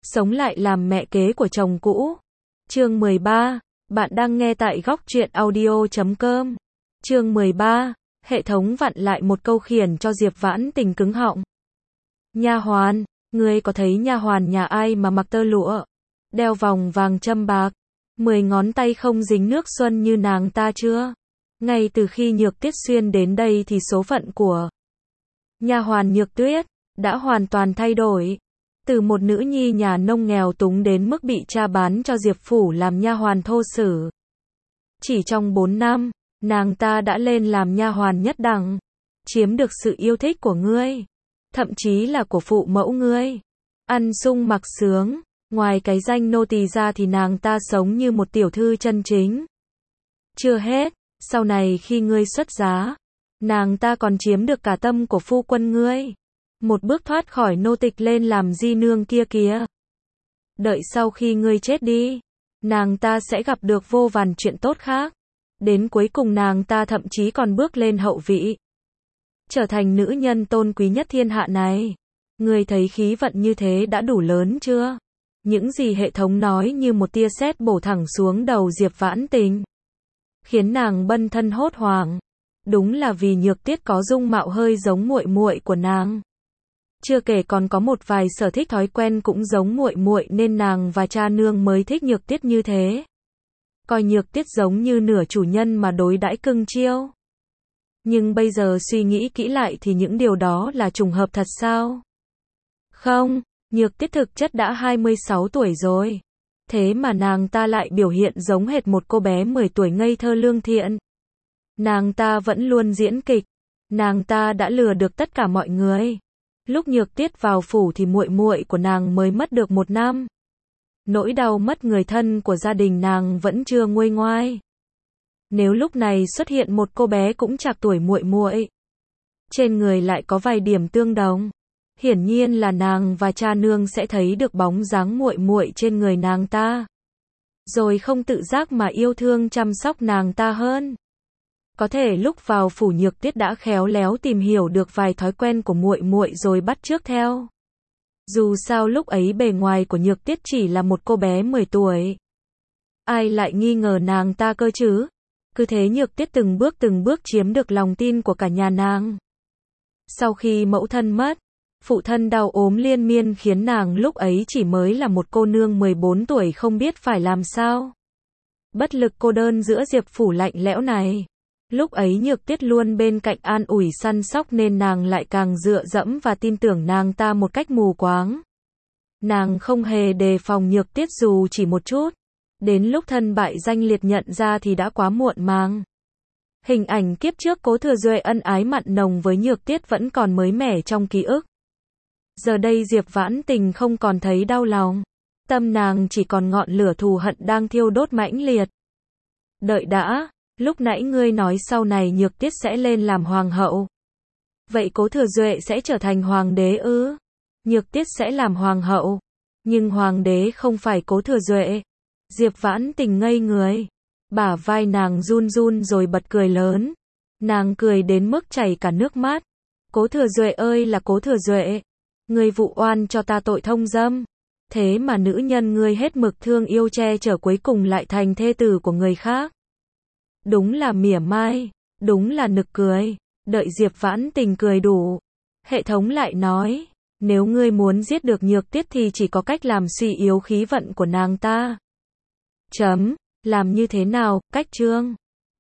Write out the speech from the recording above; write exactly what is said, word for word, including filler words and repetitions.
sống lại làm mẹ kế của chồng cũ. Chương mười ba, bạn đang nghe tại góc truyện audio chấm com. Chương mười ba, hệ thống vặn lại một câu khiển cho Diệp Vãn Tình cứng họng. Nha hoàn, ngươi có thấy nha hoàn nhà ai mà mặc tơ lụa, đeo vòng vàng châm bạc, mười ngón tay không dính nước xuân như nàng ta chưa? Ngay từ khi Nhược Tiết xuyên đến đây thì số phận của nha hoàn Nhược Tuyết đã hoàn toàn thay đổi. Từ một nữ nhi nhà nông nghèo túng đến mức bị cha bán cho Diệp phủ làm nha hoàn thô sử. Chỉ trong bốn năm, nàng ta đã lên làm nha hoàn nhất đẳng, chiếm được sự yêu thích của ngươi, thậm chí là của phụ mẫu ngươi. Ăn sung mặc sướng, ngoài cái danh nô tỳ ra thì nàng ta sống như một tiểu thư chân chính. Chưa hết, sau này khi ngươi xuất giá, nàng ta còn chiếm được cả tâm của phu quân ngươi, một bước thoát khỏi nô tịch lên làm di nương kia kìa. Đợi sau khi ngươi chết đi, nàng ta sẽ gặp được vô vàn chuyện tốt khác. Đến cuối cùng nàng ta thậm chí còn bước lên hậu vị, trở thành nữ nhân tôn quý nhất thiên hạ này. Ngươi thấy khí vận như thế đã đủ lớn chưa? Những gì hệ thống nói như một tia sét bổ thẳng xuống đầu Diệp Vãn Tình, khiến nàng bần thân hốt hoảng. Đúng là vì Nhược Tiết có dung mạo hơi giống muội muội của nàng. Chưa kể còn có một vài sở thích thói quen cũng giống muội muội nên nàng và cha nương mới thích Nhược Tiết như thế. Coi Nhược Tiết giống như nửa chủ nhân mà đối đãi cưng chiêu. Nhưng bây giờ suy nghĩ kỹ lại thì những điều đó là trùng hợp thật sao? Không, Nhược Tiết thực chất đã hai mươi sáu tuổi rồi. Thế mà nàng ta lại biểu hiện giống hệt một cô bé mười tuổi ngây thơ lương thiện. Nàng ta vẫn luôn diễn kịch. Nàng ta đã lừa được tất cả mọi người. Lúc Nhược Tiết vào phủ thì muội muội của nàng mới mất được một năm. Nỗi đau mất người thân của gia đình nàng vẫn chưa nguôi ngoai. Nếu lúc này xuất hiện một cô bé cũng trạc tuổi muội muội, trên người lại có vài điểm tương đồng, hiển nhiên là nàng và cha nương sẽ thấy được bóng dáng muội muội trên người nàng ta, rồi không tự giác mà yêu thương chăm sóc nàng ta hơn. Có thể lúc vào phủ Nhược Tiết đã khéo léo tìm hiểu được vài thói quen của muội muội rồi bắt chước theo. Dù sao lúc ấy bề ngoài của Nhược Tiết chỉ là một cô bé mười tuổi. Ai lại nghi ngờ nàng ta cơ chứ? Cứ thế Nhược Tiết từng bước từng bước chiếm được lòng tin của cả nhà nàng. Sau khi mẫu thân mất, phụ thân đau ốm liên miên khiến nàng lúc ấy chỉ mới là một cô nương mười bốn tuổi không biết phải làm sao. Bất lực cô đơn giữa Diệp phủ lạnh lẽo này. Lúc ấy Nhược Tiết luôn bên cạnh an ủi săn sóc nên nàng lại càng dựa dẫm và tin tưởng nàng ta một cách mù quáng. Nàng không hề đề phòng Nhược Tiết dù chỉ một chút. Đến lúc thân bại danh liệt nhận ra thì đã quá muộn màng. Hình ảnh kiếp trước Cố Thừa Duệ ân ái mặn nồng với Nhược Tiết vẫn còn mới mẻ trong ký ức. Giờ đây Diệp Vãn Tình không còn thấy đau lòng. Tâm nàng chỉ còn ngọn lửa thù hận đang thiêu đốt mãnh liệt. Đợi đã, lúc nãy ngươi nói sau này Nhược Tiết sẽ lên làm hoàng hậu. Vậy Cố Thừa Duệ sẽ trở thành hoàng đế ư? Nhược Tiết sẽ làm hoàng hậu, nhưng hoàng đế không phải Cố Thừa Duệ. Diệp Vãn Tình ngây người, bả vai nàng run run rồi bật cười lớn. Nàng cười đến mức chảy cả nước mắt. Cố Thừa Duệ ơi là Cố Thừa Duệ, ngươi vụ oan cho ta tội thông dâm. Thế mà nữ nhân ngươi hết mực thương yêu che chở cuối cùng lại thành thê tử của người khác. Đúng là mỉa mai, đúng là nực cười. Đợi Diệp Vãn Tình cười đủ, hệ thống lại nói, nếu ngươi muốn giết được Nhược Tiết thì chỉ có cách làm suy yếu khí vận của nàng ta. Chấm, làm như thế nào, cách chương.